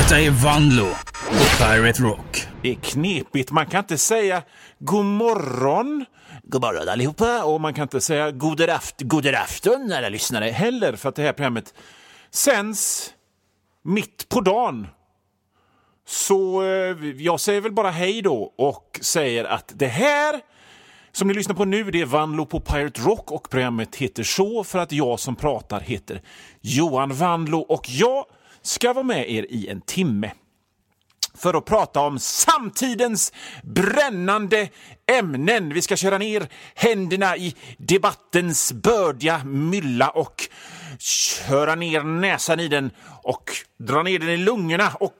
Detta är Vanlo på Pirate Rock. Det är knepigt. Man kan inte säga god morgon allihopa, och man kan inte säga god afton alla lyssnare heller, för att det här programmet sänds mitt på dagen. Så jag säger väl bara hej då och säger att det här som ni lyssnar på nu, det är Vanlo på Pirate Rock, och programmet heter så för att jag som pratar heter Johan Vanlo, och jag ska vara med er i en timme för att prata om samtidens brännande ämnen. Vi ska köra ner händerna i debattens bördiga mylla och köra ner näsan i den och dra ner den i lungorna. Och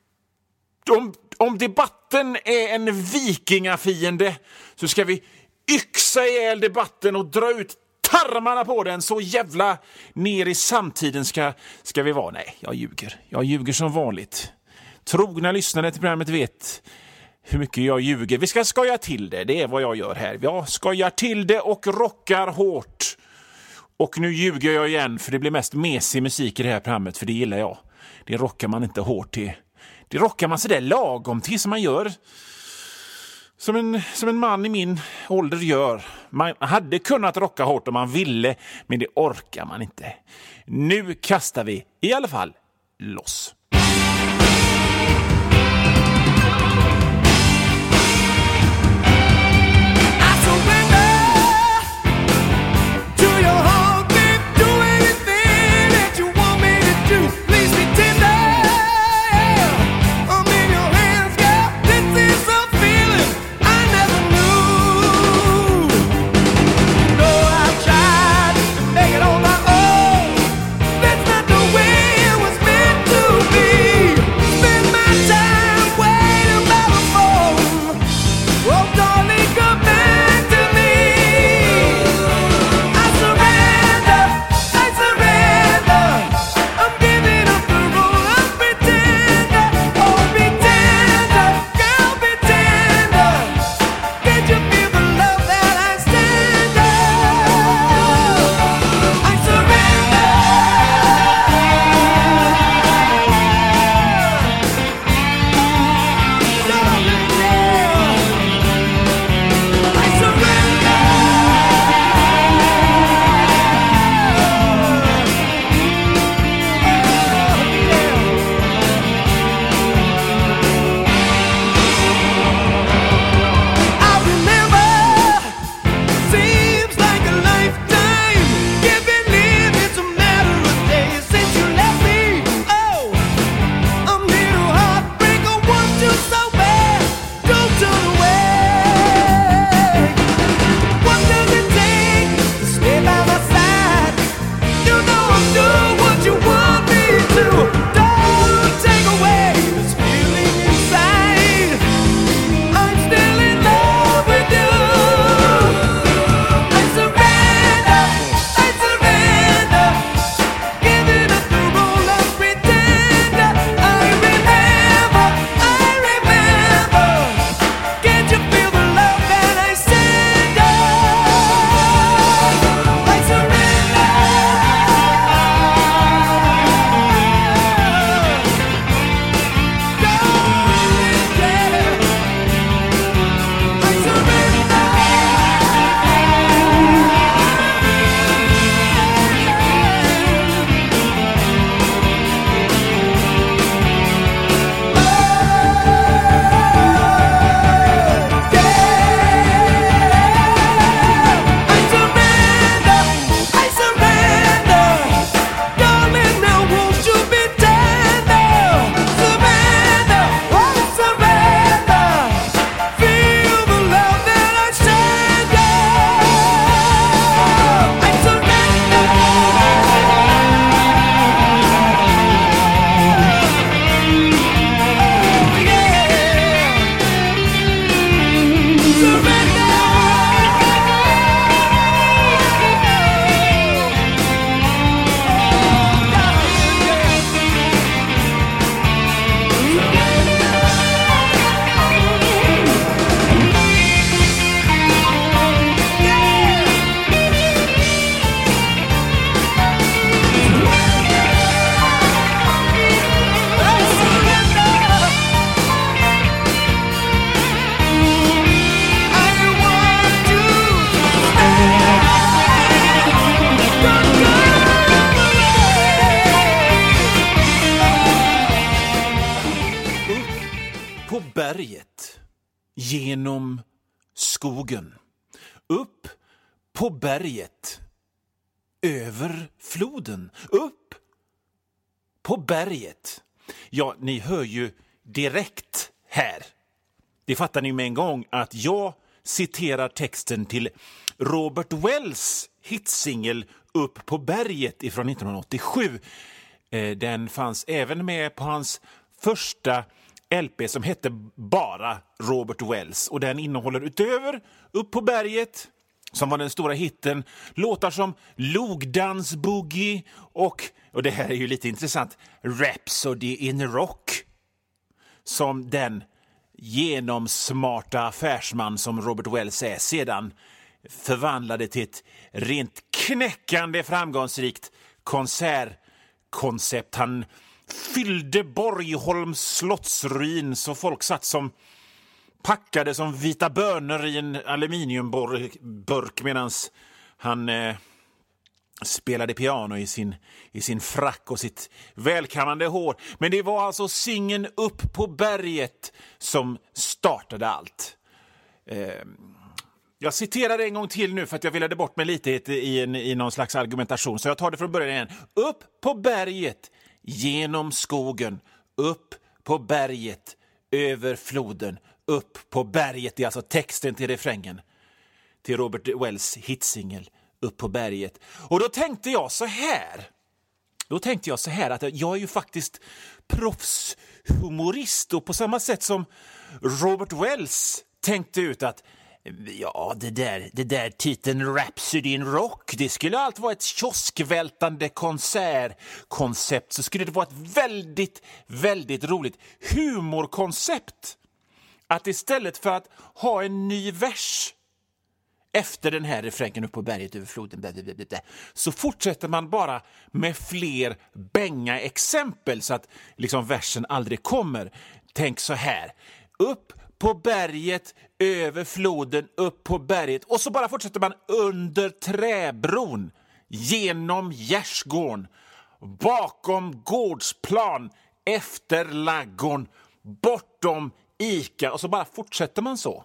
om debatten är en vikingafiende så ska vi yxa ihjäl debatten och dra ut tarmarna på den. Så jävla ner i samtiden ska vi vara. Nej, jag ljuger som vanligt. Trogna lyssnare till programmet vet hur mycket jag ljuger. Vi ska skoja till det, det är vad jag gör här. Jag skojar till det och rockar hårt. Och nu ljuger jag igen, för det blir mest mesig musik i det här programmet, för det gillar jag. Det rockar man inte hårt till. Det rockar man så där lagom till, som man gör. Som en man i min ålder gör. Man hade kunnat rocka hårt om man ville, men det orkar man inte. Nu kastar vi i alla fall loss. To be berget, genom skogen, upp på berget, över floden, upp på berget. Ja, ni hör ju direkt här. Det fattar ni med en gång att jag citerar texten till Robert Wells hitsingel Upp på berget ifrån 1987. Den fanns även med på hans första LP som hette bara Robert Wells. Och den innehåller utöver Upp på berget, som var den stora hitten, låtar som Logdans Boogie och det här är ju lite intressant, Rhapsody in Rock, som den genomsmarta affärsman som Robert Wells är sedan förvandlade till ett rent knäckande framgångsrikt konsertkoncept. Han fyllde Borgholms slottsruin så folk satt som packade som vita bönor i en aluminiumburk medan han spelade piano i sin frack och sitt välkammande hår. Men det var alltså singeln Upp på berget som startade allt. Jag citerar en gång till nu för att jag ville bort mig lite i någon slags argumentation. Så jag tar det från början igen. Upp på berget, genom skogen. Upp på berget, över floden. Upp på berget, det är alltså texten till refrängen. Till Robert Wells hitsingel Upp på berget. Och då tänkte jag så här att jag är ju faktiskt proffshumorist. Och på samma sätt som Robert Wells tänkte ut att ja, det där titeln Rhapsody in Rock, det skulle allt vara ett kioskvältande konsertkoncept, så skulle det vara ett väldigt, väldigt roligt humorkoncept. Att istället för att ha en ny vers efter den här refrängen Upp på berget över floden, så fortsätter man bara med fler bänga exempel så att liksom versen aldrig kommer. Tänk så här: upp på berget, över floden, upp på berget. Och så bara fortsätter man under träbron, genom gärdsgården, bakom gårdsplan, efter laggården, bortom Ica. Och så bara fortsätter man så.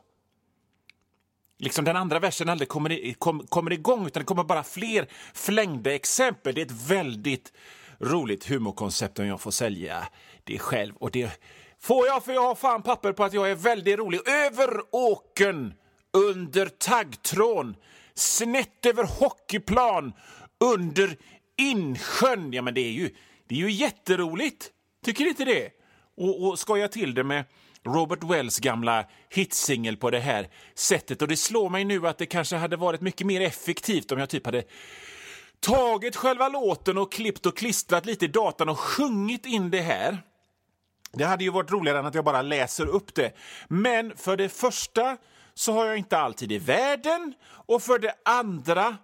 Liksom den andra versen aldrig kommer igång, utan det kommer bara fler flängda exempel. Det är ett väldigt roligt humorkoncept om jag får sälja det själv. Och det får jag, för jag har fan papper på att jag är väldigt rolig. Över åkern, under taggtrån, snett över hockeyplan, under insjön. Ja, men det är ju jätteroligt. Tycker ni inte det? Och skoja till det med Robert Wells gamla hitsingel på det här sättet. Och det slår mig nu att det kanske hade varit mycket mer effektivt om jag typ hade tagit själva låten och klippt och klistrat lite i datan och sjungit in det här. Det hade ju varit roligare än att jag bara läser upp det. Men för det första så har jag inte alltid i världen. Och för det andra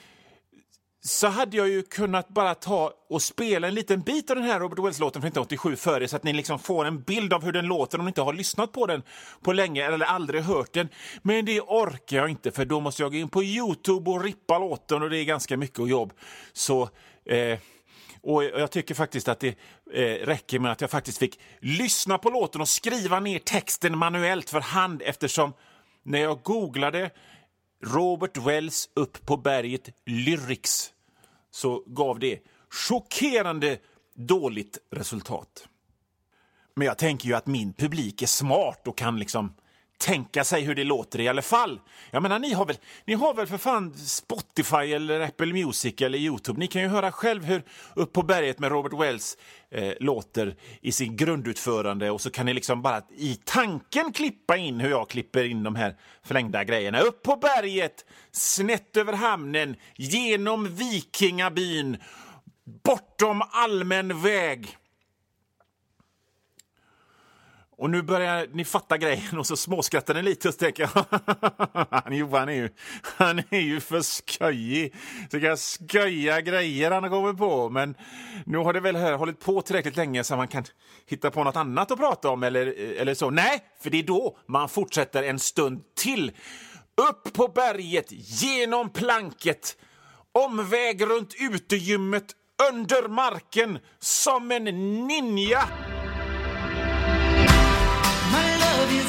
så hade jag ju kunnat bara ta och spela en liten bit av den här Robert Wells-låten från 1987 för er, så att ni liksom får en bild av hur den låter om ni inte har lyssnat på den på länge eller aldrig hört den. Men det orkar jag inte, för då måste jag gå in på YouTube och rippa låten, och det är ganska mycket jobb. Så och jag tycker faktiskt att det räcker med att jag faktiskt fick lyssna på låten och skriva ner texten manuellt för hand, eftersom när jag googlade Robert Wells Upp på berget lyrics så gav det chockerande dåligt resultat. Men jag tänker ju att min publik är smart och kan liksom tänka sig hur det låter i alla fall. Jag menar, ni har väl för fan Spotify eller Apple Music eller YouTube. Ni kan ju höra själv hur Upp på berget med Robert Wells låter i sin grundutförande, och så kan ni liksom bara i tanken klippa in hur jag klipper in de här förlängda grejerna. Upp på berget, snett över hamnen, genom vikingabyn, bortom allmän väg. Och nu börjar ni fatta grejen, och så småskrattar ni lite och så tänker jag han är ju för skojig. Så kan skoja grejer han har kommit på. Men nu har det väl här hållit på tillräckligt länge så man kan hitta på något annat att prata om eller så. Nej, för det är då man fortsätter en stund till. Upp på berget, genom planket, omväg runt utegymmet, under marken, som en ninja. My love is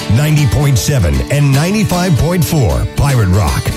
90.7 and 95.4 Pirate Rock.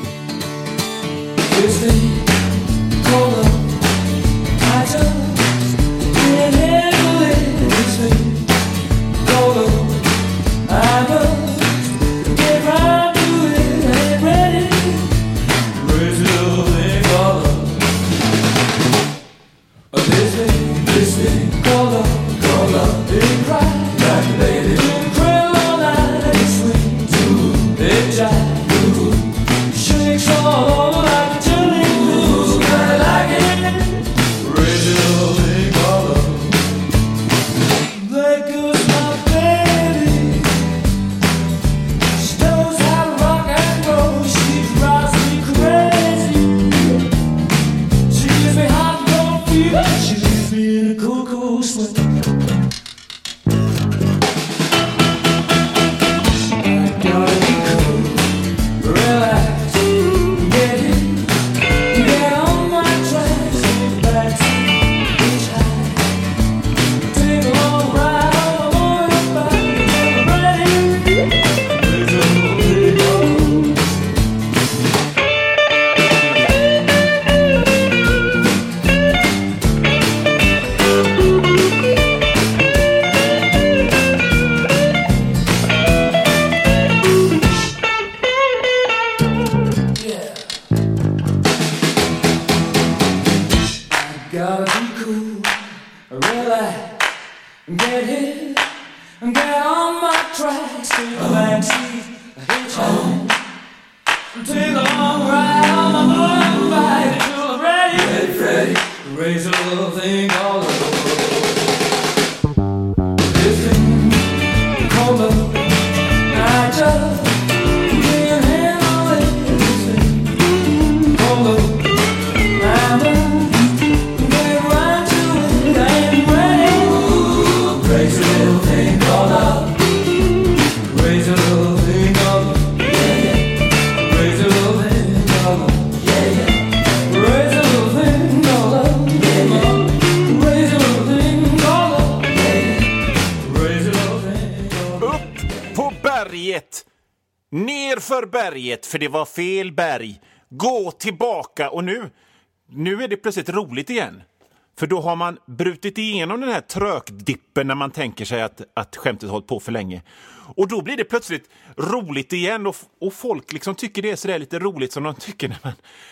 Ner för berget, för det var fel berg. Gå tillbaka, och nu är det plötsligt roligt igen. För då har man brutit igenom den här trökdippen när man tänker sig att skämtet hållit på för länge. Och då blir det plötsligt roligt igen, och folk liksom tycker det är så där lite roligt som de tycker när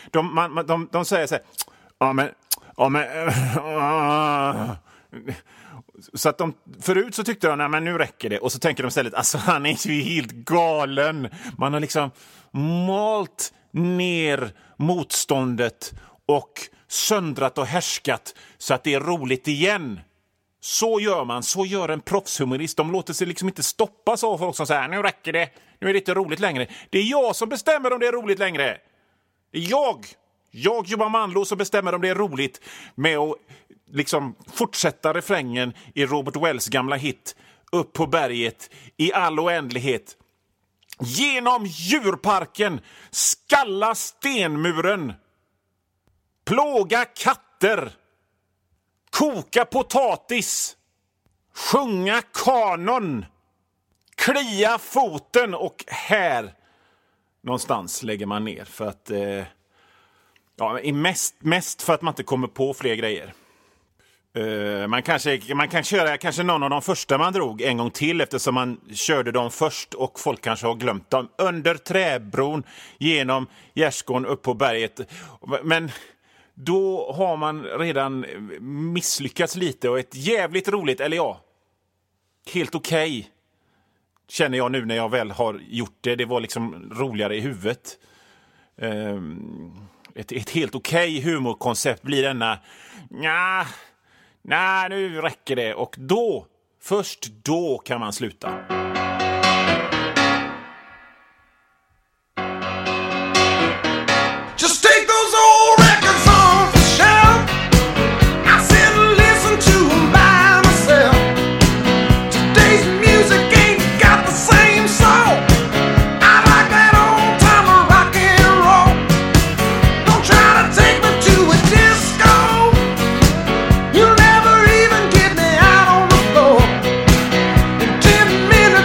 de säger så här: så att förut så tyckte de, nej men nu räcker det. Och så tänker de istället, alltså han är ju helt galen. Man har liksom malt ner motståndet och söndrat och härskat så att det är roligt igen. Så gör man, så gör en proffshumorist. De låter sig liksom inte stoppas av folk som säger, nu räcker det, nu är det inte roligt längre. Det är jag som bestämmer om det är roligt längre. Det är jag Johan Manlo, som bestämmer om det är roligt med att liksom fortsätta refrängen i Robert Wells gamla hit Upp på berget i all oändlighet. Genom djurparken, skalla stenmuren, plåga katter, koka potatis, sjunga kanon, klia foten, och här någonstans lägger man ner för att mest för att man inte kommer på fler grejer. Man kan köra kanske någon av de första man drog en gång till, eftersom man körde dem först och folk kanske har glömt dem. Under träbron, genom Gärdsgården, upp på berget. Men då har man redan misslyckats lite, och ett jävligt roligt, eller ja, helt okej, känner jag nu när jag väl har gjort det. Det var liksom roligare i huvudet. Ett helt okej humorkoncept blir denna, nej, nu räcker det. Och först då kan man sluta. Just take those old records off the shelf. I sit and listen to them by myself. Today's music ain't got the same soul. I like that old time rock and roll. Don't try to take me to a disco. You'll never even get me out on the floor. In 10 minutes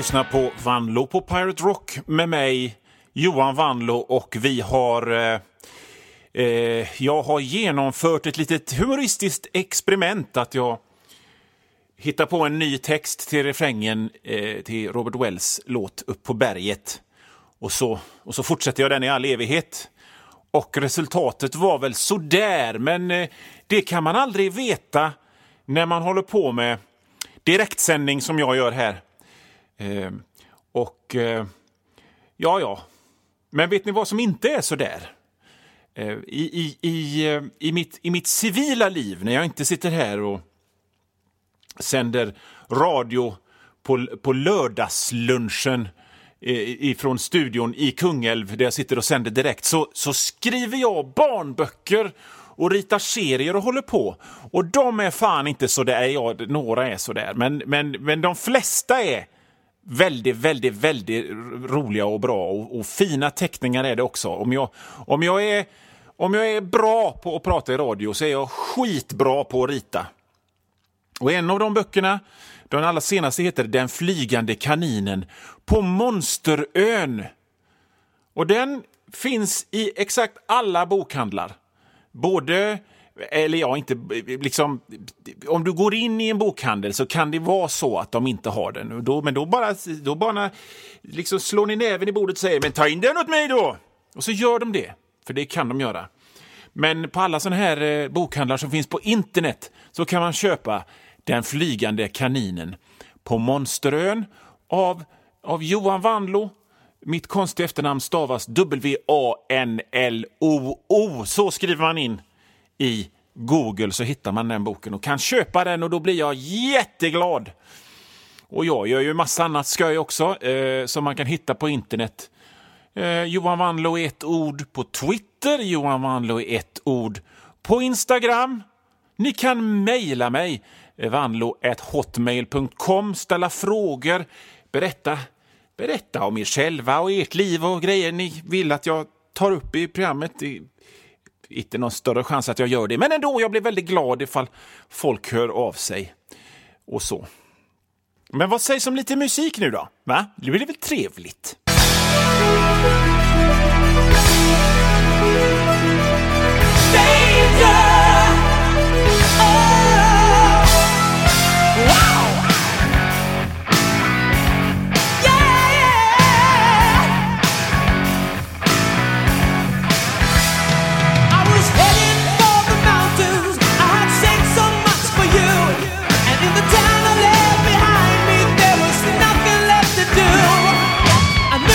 lyssnar på Vanlo på Pirate Rock med mig, Johan Vanlo, och vi har... jag har genomfört ett litet humoristiskt experiment att jag hittar på en ny text till refrängen till Robert Wells låt Upp på berget. Och så fortsätter jag den i all evighet. Och resultatet var väl sådär, men det kan man aldrig veta när man håller på med direktsändning som jag gör här. Ja. Men vet ni vad som inte är sådär? I mitt civila liv, när jag inte sitter här och sänder radio på lördagslunchen ifrån studion i Kungälv där jag sitter och sänder direkt, så skriver jag barnböcker och ritar serier och håller på. Och de är fan inte så där. Ja, några är så där. Men de flesta är väldigt, väldigt, väldigt roliga och bra. Och fina teckningar är det också. Om jag är bra på att prata i radio så är jag skitbra på att rita. Och en av de böckerna, den allra senaste, heter Den flygande kaninen på Monsterön. Och den finns i exakt alla bokhandlar. Om du går in i en bokhandel så kan det vara så att de inte har den. Men då bara liksom slår ni näven i bordet och säger, men ta in den åt mig då! Och så gör de det, för det kan de göra. Men på alla såna här bokhandlar som finns på internet så kan man köpa Den flygande kaninen på Monsterön av Johan Vanlo. Mitt konstiga efternamn stavas W-A-N-L-O-O. Så skriver man in i Google så hittar man den boken och kan köpa den, och då blir jag jätteglad. Och jag gör ju massa annat skoj också som man kan hitta på internet. Johan Vanlo i ett ord på Twitter, Johan Vanlo i ett ord på Instagram. Ni kan mejla mig, vanlo@hotmail.com, ställa frågor, berätta om er själva och ert liv och grejer ni vill att jag tar upp i programmet. Det är inte någon större chans att jag gör det, men ändå, jag blir väldigt glad ifall folk hör av sig och så. Men vad sägs om lite musik nu då? Va? Det blir väl trevligt? I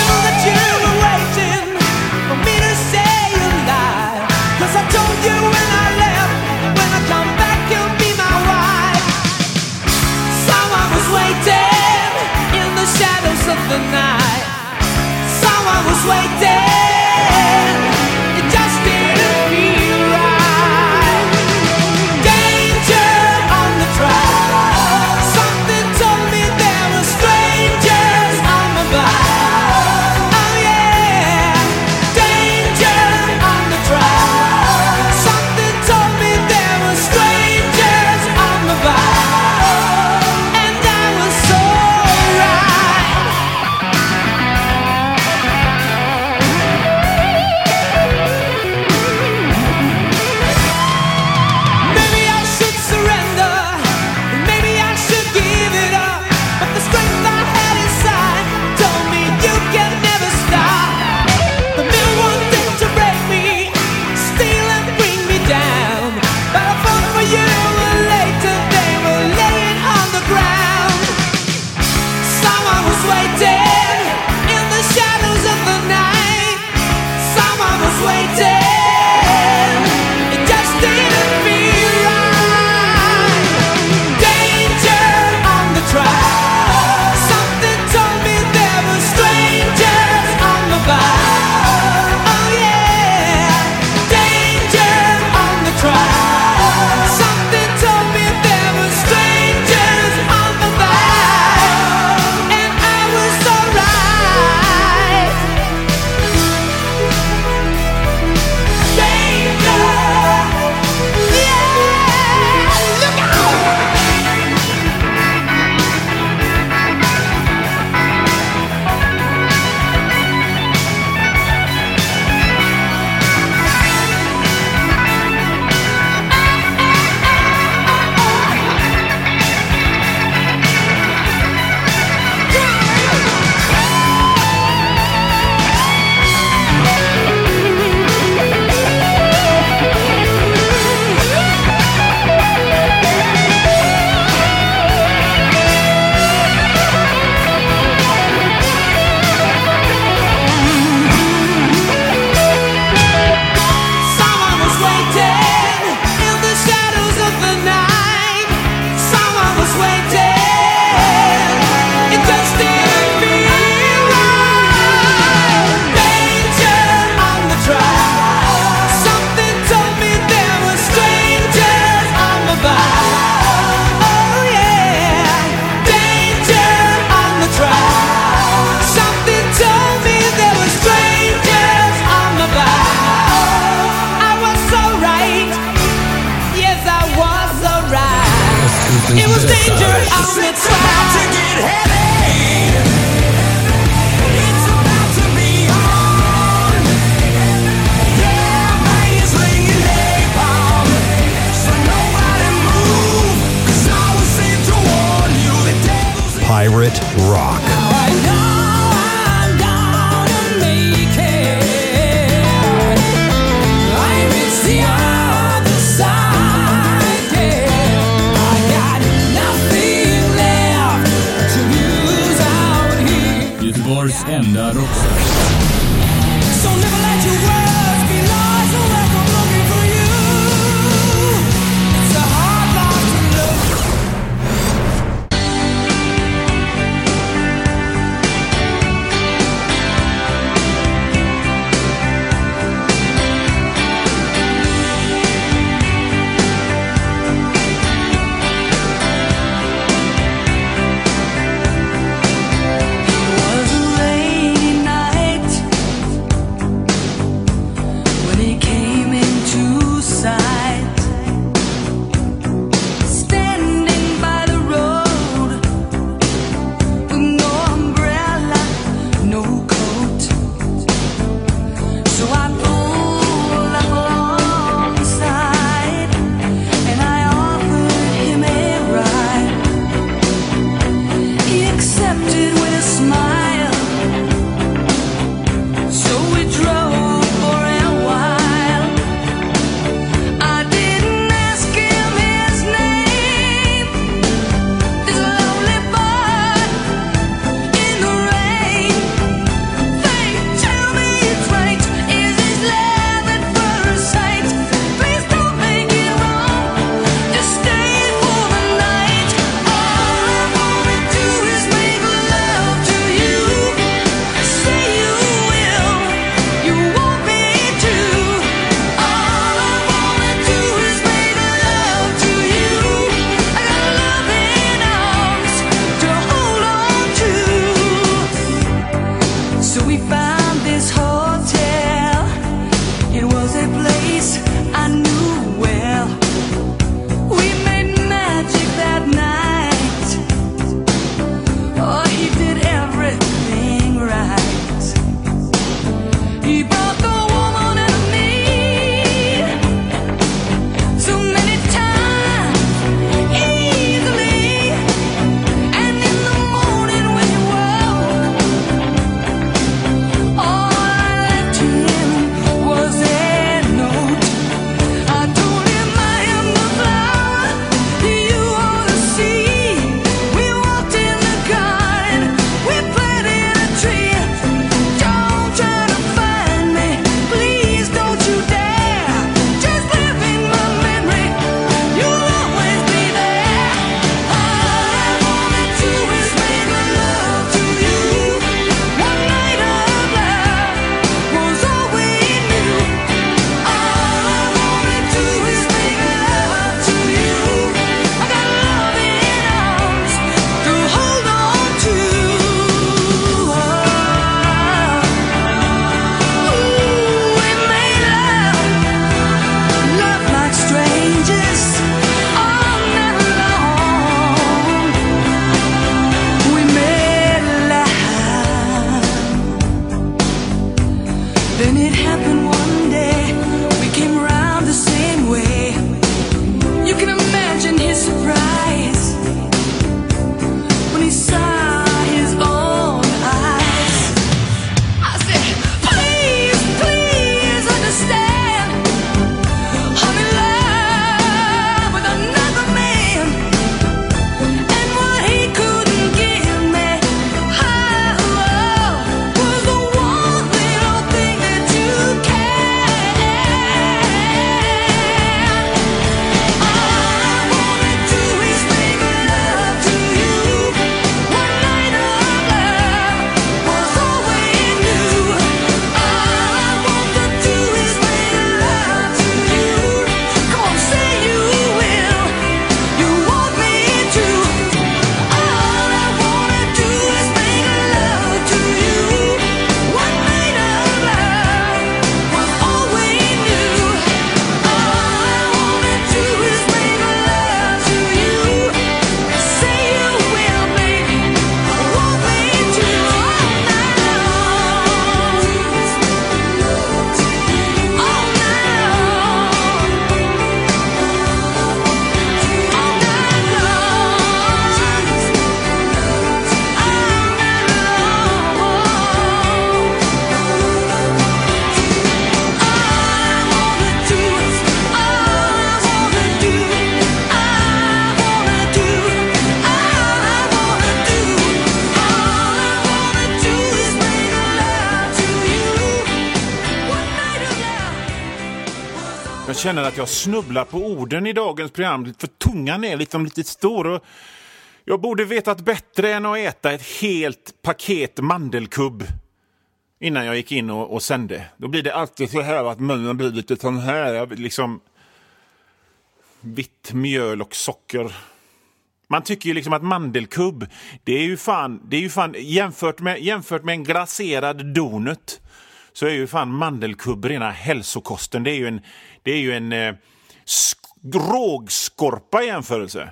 It was danger outside to get heavy. It's about to be on. Yeah, brain's ringing napalm. So nobody move, 'cause I was sent to warn you. The devil's Pirate Rock. I know I'm gonna make it. I reach the other side, yeah. I got nothing left to lose out here. Göteborgs enda rockstar. So never let your words be lies. So like I'm looking for you. It's a hard life to live. Was a rainy night when he came into sight, standing by the road with no umbrella, no coat. So I pulled up alongside and I offered him a ride. He accepted with a smile. So we drove for a while. I känner att jag snubblar på orden i dagens program, för tungan är liksom lite stor och jag borde vetat bättre än att äta ett helt paket mandelkubb innan jag gick in och sände. Då blir det alltid så här att munnen blir lite sån här, liksom vitt mjöl och socker. Man tycker ju liksom att mandelkubb, det är ju fan jämfört med en glaserad donut, så är ju fan mandelkubb rena hälsokosten. Det är ju en rågskorpa i jämförelse.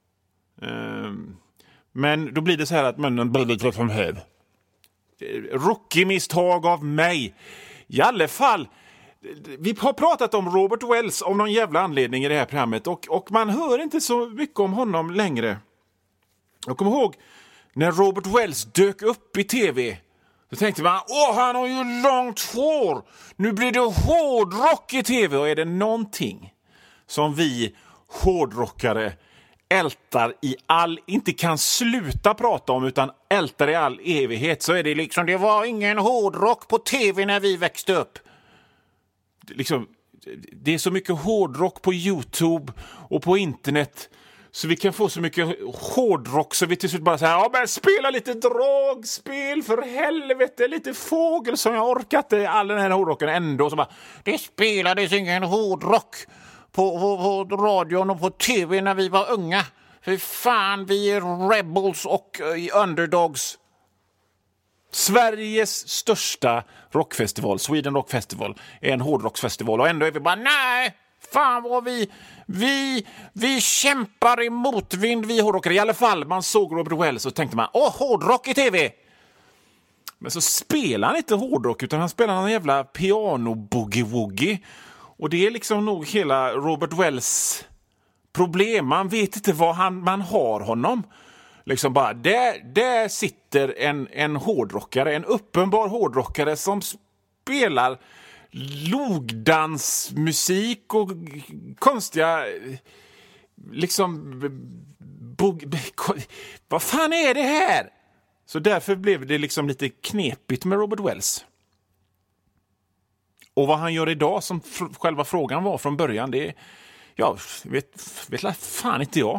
Men då blir det så här att munnen blir lite som höv. Rookie-misstag av mig. I alla fall, vi har pratat om Robert Wells av någon jävla anledning i det här programmet och man hör inte så mycket om honom längre. Jag kommer ihåg när Robert Wells dök upp i tv. Då tänkte man, han har ju långt hår. Nu blir det hårdrock i tv. Och är det någonting som vi hårdrockare ältar inte kan sluta prata om, utan ältar i all evighet, så är det liksom, det var ingen hårdrock på tv när vi växte upp. Liksom, det är så mycket hårdrock på YouTube och på internet, så vi kan få så mycket hårdrock så vi till slut bara säger, men spela lite dragspel för helvete, lite fågel som jag orkat all den här hårdrocken ändå, så bara, det spelades ingen hårdrock på radion och på tv när vi var unga. För fan, vi är rebels och underdogs. Sveriges största rockfestival, Sweden Rock Festival, är en hårdrocksfestival. Och ändå är vi bara, nej, fan vad vi kämpar i motvind, vi hårdrockare. I alla fall, man såg Robert Wells och tänkte man, hårdrock i tv. Men så spelar han inte hårdrock, utan han spelar en jävla piano-boogie-woogie. Och det är liksom nog hela Robert Wells problem. Man vet inte vad man har honom. Liksom bara, där sitter en hårdrockare, en uppenbar hårdrockare som spelar logdansmusik och konstiga liksom vad fan är det här? Så därför blev det liksom lite knepigt med Robert Wells. Och vad han gör idag, som själva frågan var från början, det är, vet fan inte jag.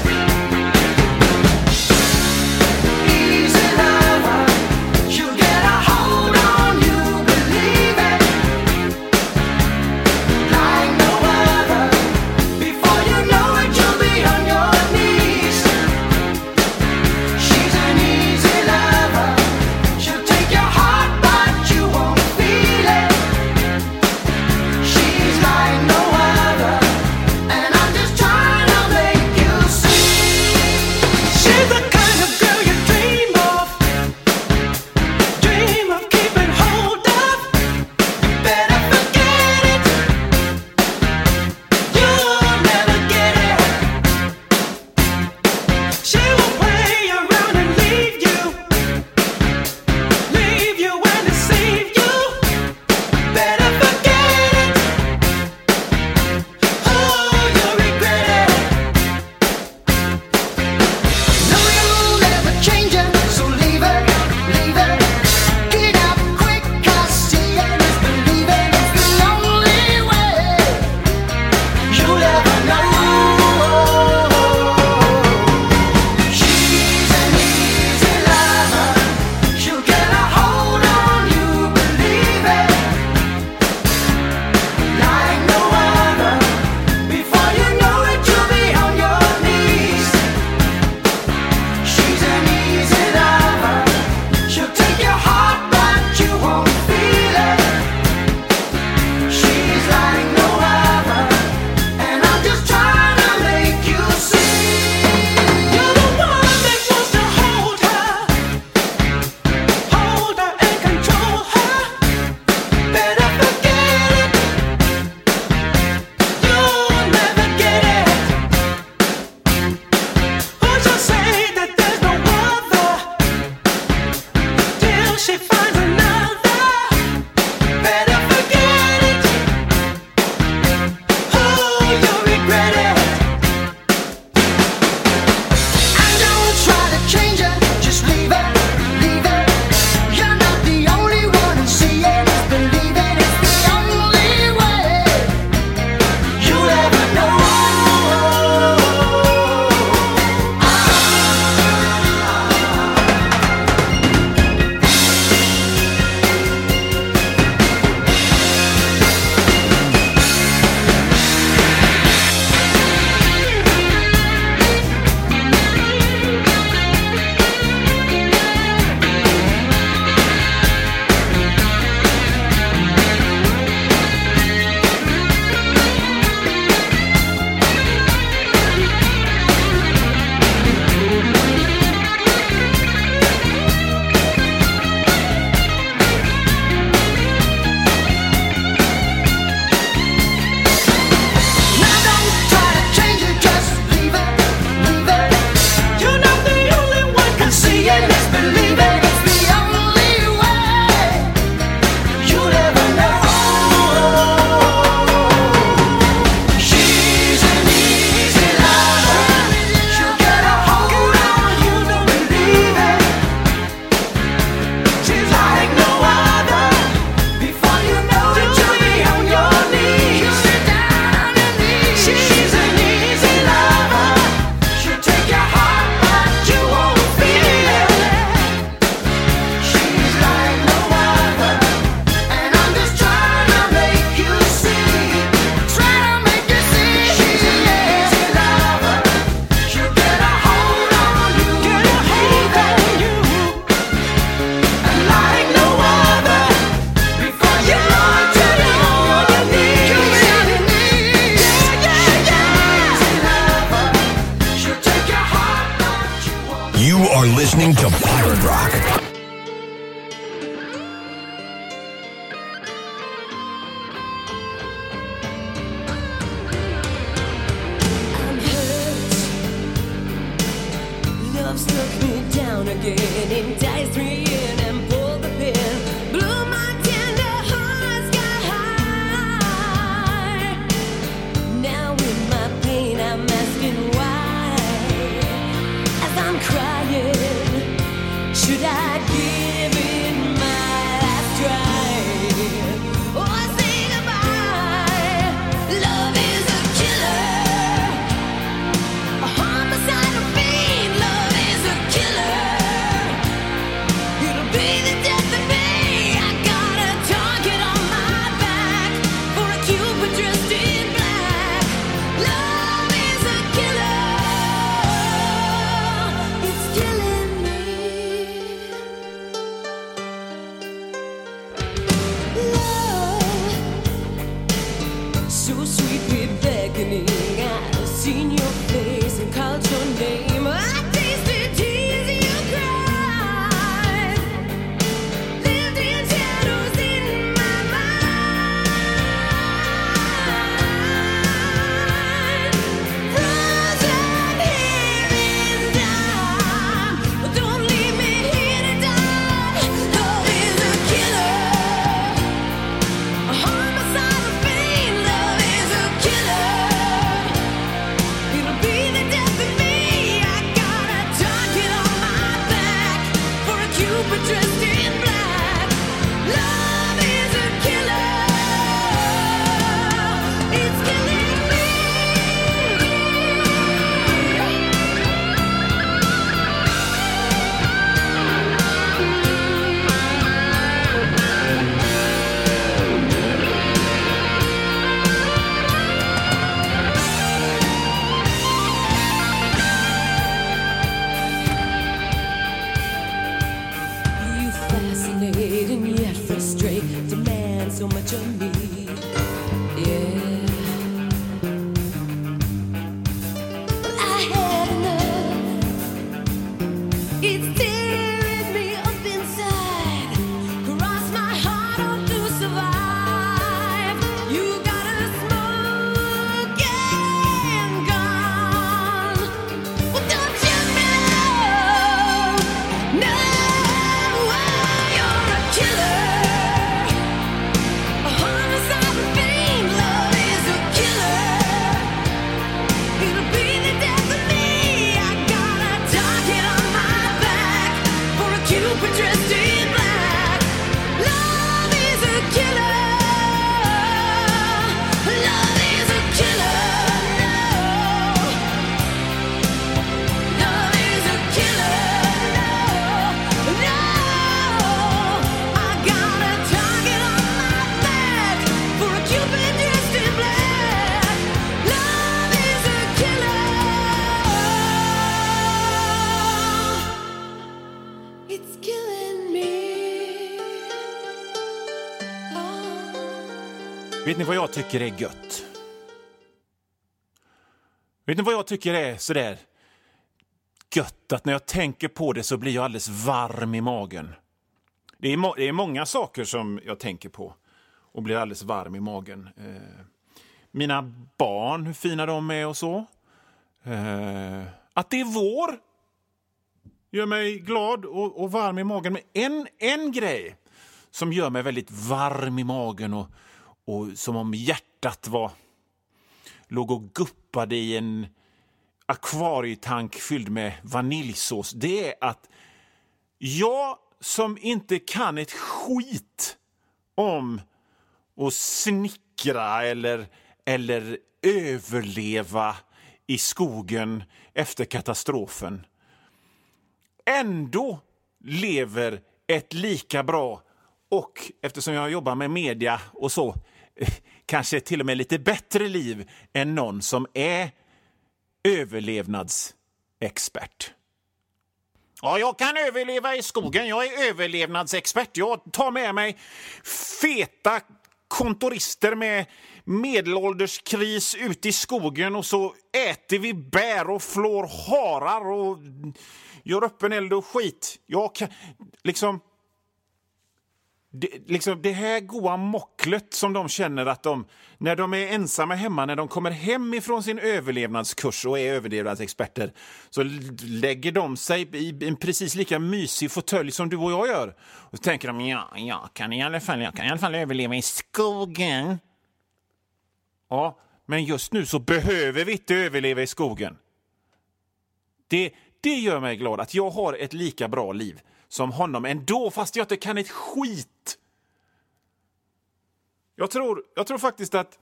Easy lover, you get are listening to Pirate Rock. I'm hurt. Love struck me down again, enticed me in and pulled the pin, blew my tender heart sky high. Now in my pain I'm asking why. As I'm crying, should I give it my last try? Or say goodbye? Love is a killer, a homicidal fiend. Love is a killer. It'll be the death of me. I got a target on my back for a cupid dressed in black. Love is a killer. It's killing me. Love, so sweetly beckoning. I've seen your face and called your name. I tasted tears you cried. Lived in shadows in my mind. Frozen here in time. Don't leave me here to die. Love is a killer, a homicidal fiend. Love is a killer. It'll be the death of me. I got a target on my back for a cupid dressed in black. Love is a killer. It's killing me. You fascinate and yet frustrate, demand so much of me. Yeah. But I had enough. It's tearing me up inside. Cross my heart on to survive. You got a smoke and gone. Well, don't you know? No, you're a killer, a homicidal fiend. Love is a killer. It'll be the death of me. I got a target on my back for a cupid dressed in black. Love is a killer. Love is a killer. No. Love is a killer. No. No. I got a target on my back for a cupid dressed in black. Love is a killer. It's killing me. Vet ni vad jag tycker är gött? Vet ni vad jag tycker är sådär gött? Att när jag tänker på det så blir jag alldeles varm i magen. Det är många saker som jag tänker på och blir alldeles varm i magen. Mina barn, hur fina de är och så. Att det är vår gör mig glad och varm i magen. Men en grej som gör mig väldigt varm i magen och som om hjärtat låg och guppade i en akvarietank fylld med vaniljsås, det är att jag som inte kan ett skit om att snickra eller överleva i skogen efter katastrofen ändå lever ett lika bra och, eftersom jag jobbar med media och så, kanske till och med lite bättre liv än någon som är överlevnadsexpert. Ja, jag kan överleva i skogen. Jag är överlevnadsexpert. Jag tar med mig feta kontorister med medelålderskris ute i skogen och så äter vi bär och flår harar och gör öppen eld och skit. Jag kan det här goa mocklet som de känner att när de är ensamma hemma, när de kommer hem ifrån sin överlevnadskurs och är överlevnadsexperter, så lägger de sig i en precis lika mysig fåtölj som du och jag gör. Och så tänker de, jag kan i alla fall överleva i skogen. Ja, men just nu så behöver vi inte överleva i skogen. Det gör mig glad att jag har ett lika bra liv som honom ändå, fast jag inte kan ett skit. Jag tror faktiskt att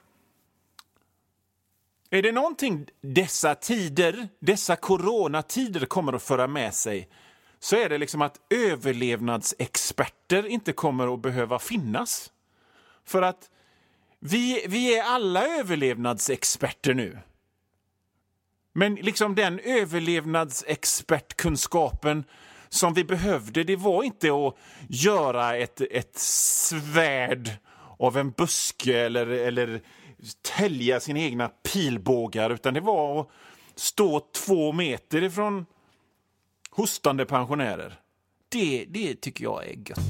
är det någonting dessa coronatider kommer att föra med sig, så är det liksom att överlevnadsexperter inte kommer att behöva finnas. För att vi är alla överlevnadsexperter nu. Men liksom den överlevnadsexpertkunskapen som vi behövde, det var inte att göra ett svärd av en buske eller tälja sina egna pilbågar, utan det var att stå 2 meter ifrån hostande pensionärer. Det tycker jag är gött.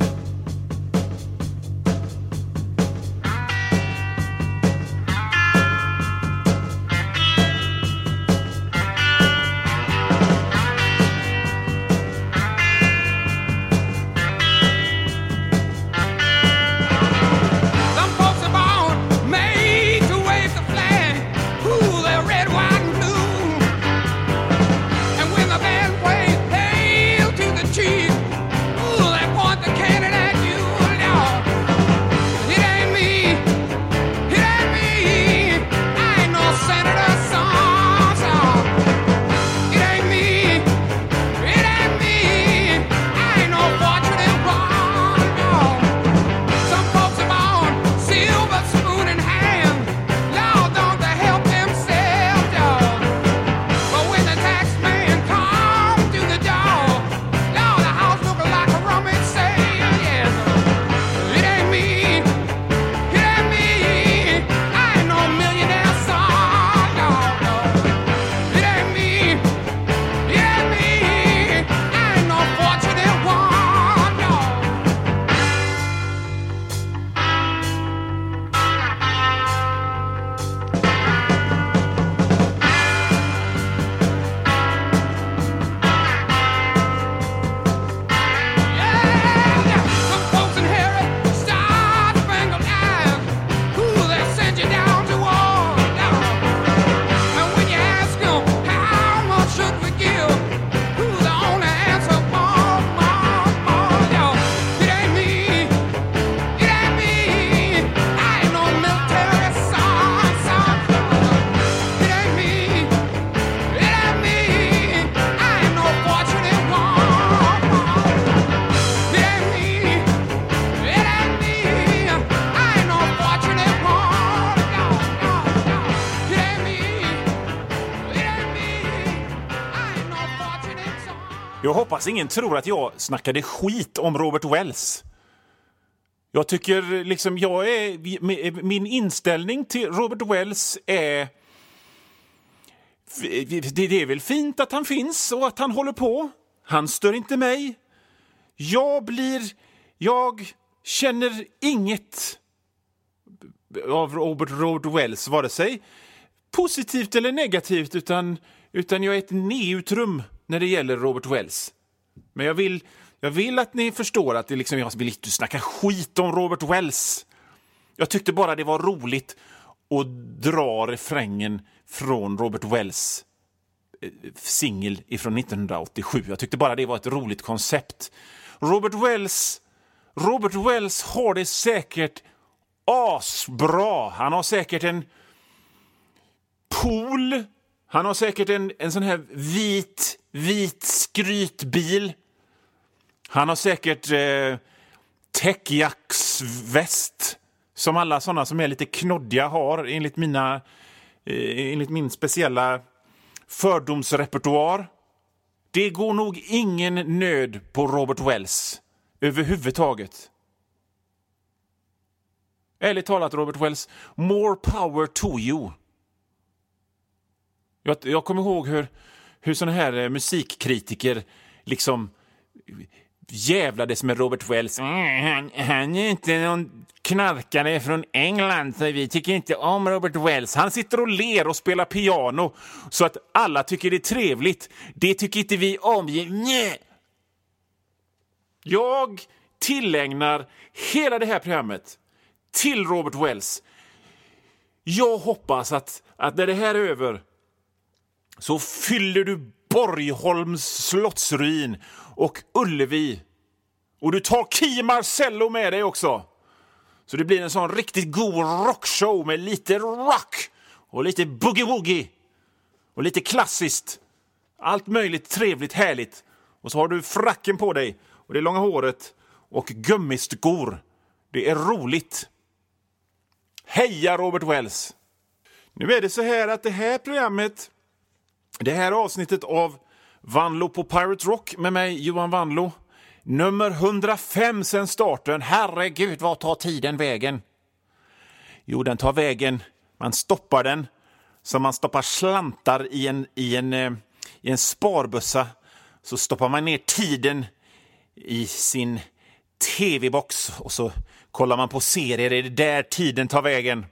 Jag hoppas ingen tror att jag snackade skit om Robert Wells. Jag tycker liksom min inställning till Robert Wells är det är väl fint att han finns och att han håller på. Han stör inte mig. Jag känner inget av Robert Wells, vare sig positivt eller negativt, utan jag är ett neutrum när det gäller Robert Wells. Men jag vill att ni förstår att det liksom, jag vill inte snacka skit om Robert Wells. Jag tyckte bara det var roligt att dra refrängen från Robert Wells singel ifrån 1987. Jag tyckte bara det var ett roligt koncept. Robert Wells har det säkert asbra. Han har säkert en pool. Han har säkert en sån här vit skrytbil. Han har säkert täckjacksväst som alla såna som är lite knoddiga har enligt min speciella fördomsrepertoar. Det går nog ingen nöd på Robert Wells överhuvudtaget. Ärligt talat, Robert Wells, more power to you. Jag kommer ihåg hur såna här musikkritiker liksom jävlades med Robert Wells. Han är inte någon knarkare från England, så vi tycker inte om Robert Wells. Han sitter och ler och spelar piano så att alla tycker det är trevligt. Det tycker inte vi om. Nej. Jag tillägnar hela det här programmet till Robert Wells. Jag hoppas att när det här är över så fyller du Borgholms slottsruin och Ullevi. Och du tar Key Marcello med dig också. Så det blir en sån riktigt god rockshow med lite rock och lite boogie-woogie och lite klassiskt. Allt möjligt trevligt, härligt. Och så har du fracken på dig och det långa håret och gummiskor. Det är roligt. Heja Robert Wells! Nu är det så här att det här programmet, det här avsnittet av Vanlo på Pirate Rock med mig, Johan Vanlo, nummer 105 sen starten. Herregud, vad tar tiden vägen? Jo, den tar vägen. Man stoppar den som man stoppar slantar i en sparbössa. Så stoppar man ner tiden i sin tv-box och så kollar man på serier. Det är där tiden tar vägen.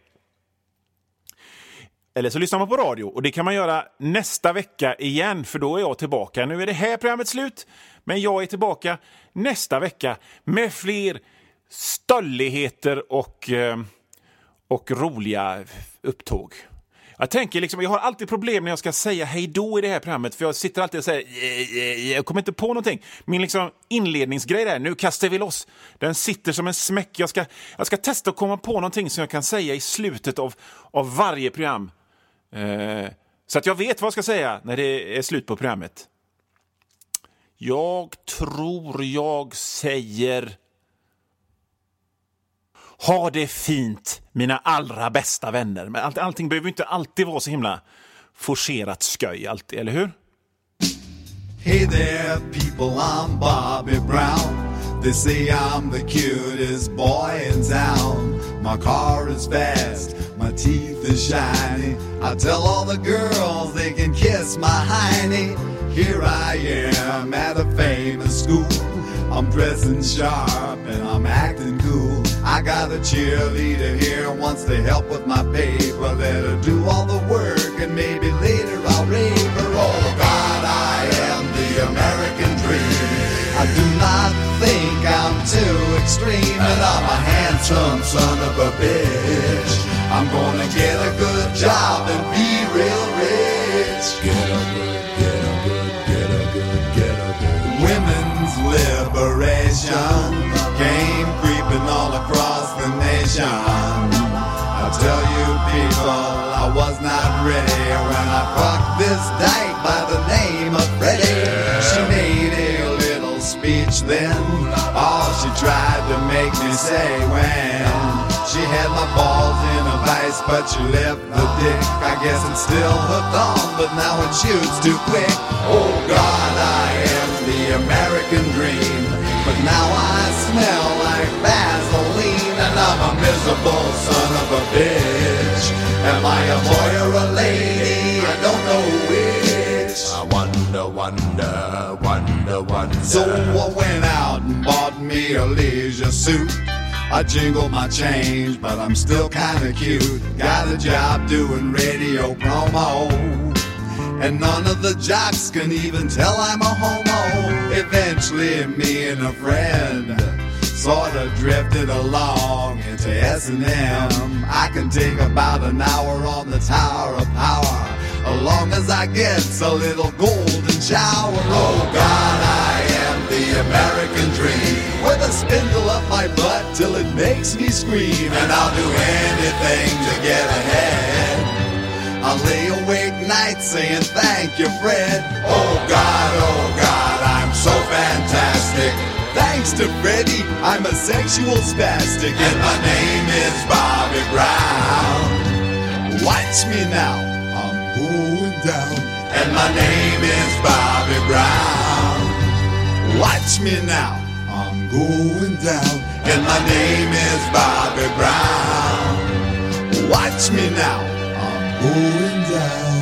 Eller så lyssnar man på radio, och det kan man göra nästa vecka igen, för då är jag tillbaka. Nu är det här programmet slut, men jag är tillbaka nästa vecka med fler stölligheter och roliga upptåg. Jag tänker liksom, jag har alltid problem när jag ska säga hej då i det här programmet, för jag sitter alltid och säger jag kommer inte på någonting. Min liksom inledningsgrej där, nu kastar vi loss, den sitter som en smäck. Jag ska testa att komma på någonting som jag kan säga i slutet av varje program. Så att jag vet vad jag ska säga när det är slut på programmet. Jag tror jag säger: ha det fint, mina allra bästa vänner. Men allting behöver inte alltid vara så himla forcerat sköj, alltid, eller hur? Hey there, people, I'm Bobby Brown. They say I'm the cutest boy in town. My car is fast, my teeth are shiny. I tell all the girls they can kiss my hiney. Here I am at a famous school. I'm dressing sharp and I'm acting cool. I got a cheerleader here who wants to help with my paper. Let her do all the work and maybe later I'll rape her. Oh God, I am the American dream. I do not think I'm too extreme, and I'm a handsome son of a bitch. I'm gonna get a good job and be real rich. Get a good, get a good, get a good, get a good. Women's liberation came creeping all across the nation. I tell you people, I was not ready when I fucked this dyke by the name of Freddie. She made a little speech then, all she tried to make me say when she had my balls in a vice, but she left the dick. I guess it's still hooked on, but now it shoots too quick. Oh God, I am the American dream, but now I smell like Vaseline, and I'm a miserable son of a bitch. Am I a boy or a lady? I don't know which. I wonder, wonder, wonder, wonder. So I went out and bought me a leisure suit. I jingle my change, but I'm still kinda cute. Got a job doing radio promo, and none of the jocks can even tell I'm a homo. Eventually me and a friend sort of drifted along into S&M. I can take about an hour on the Tower of Power, as long as I get a little golden shower. Oh God, I am the American dream, with a spindle up my butt till it makes me scream. And I'll do anything to get ahead. I'll lay awake nights saying thank you, Fred. Oh God, I'm so fantastic. Thanks to Freddie, I'm a sexual spastic, and my name is Bobby Brown. Watch me now, I'm going down, and my name is Bobby Brown. Watch me now, I'm going down, and my name is Bobby Brown. Watch me now, I'm going down.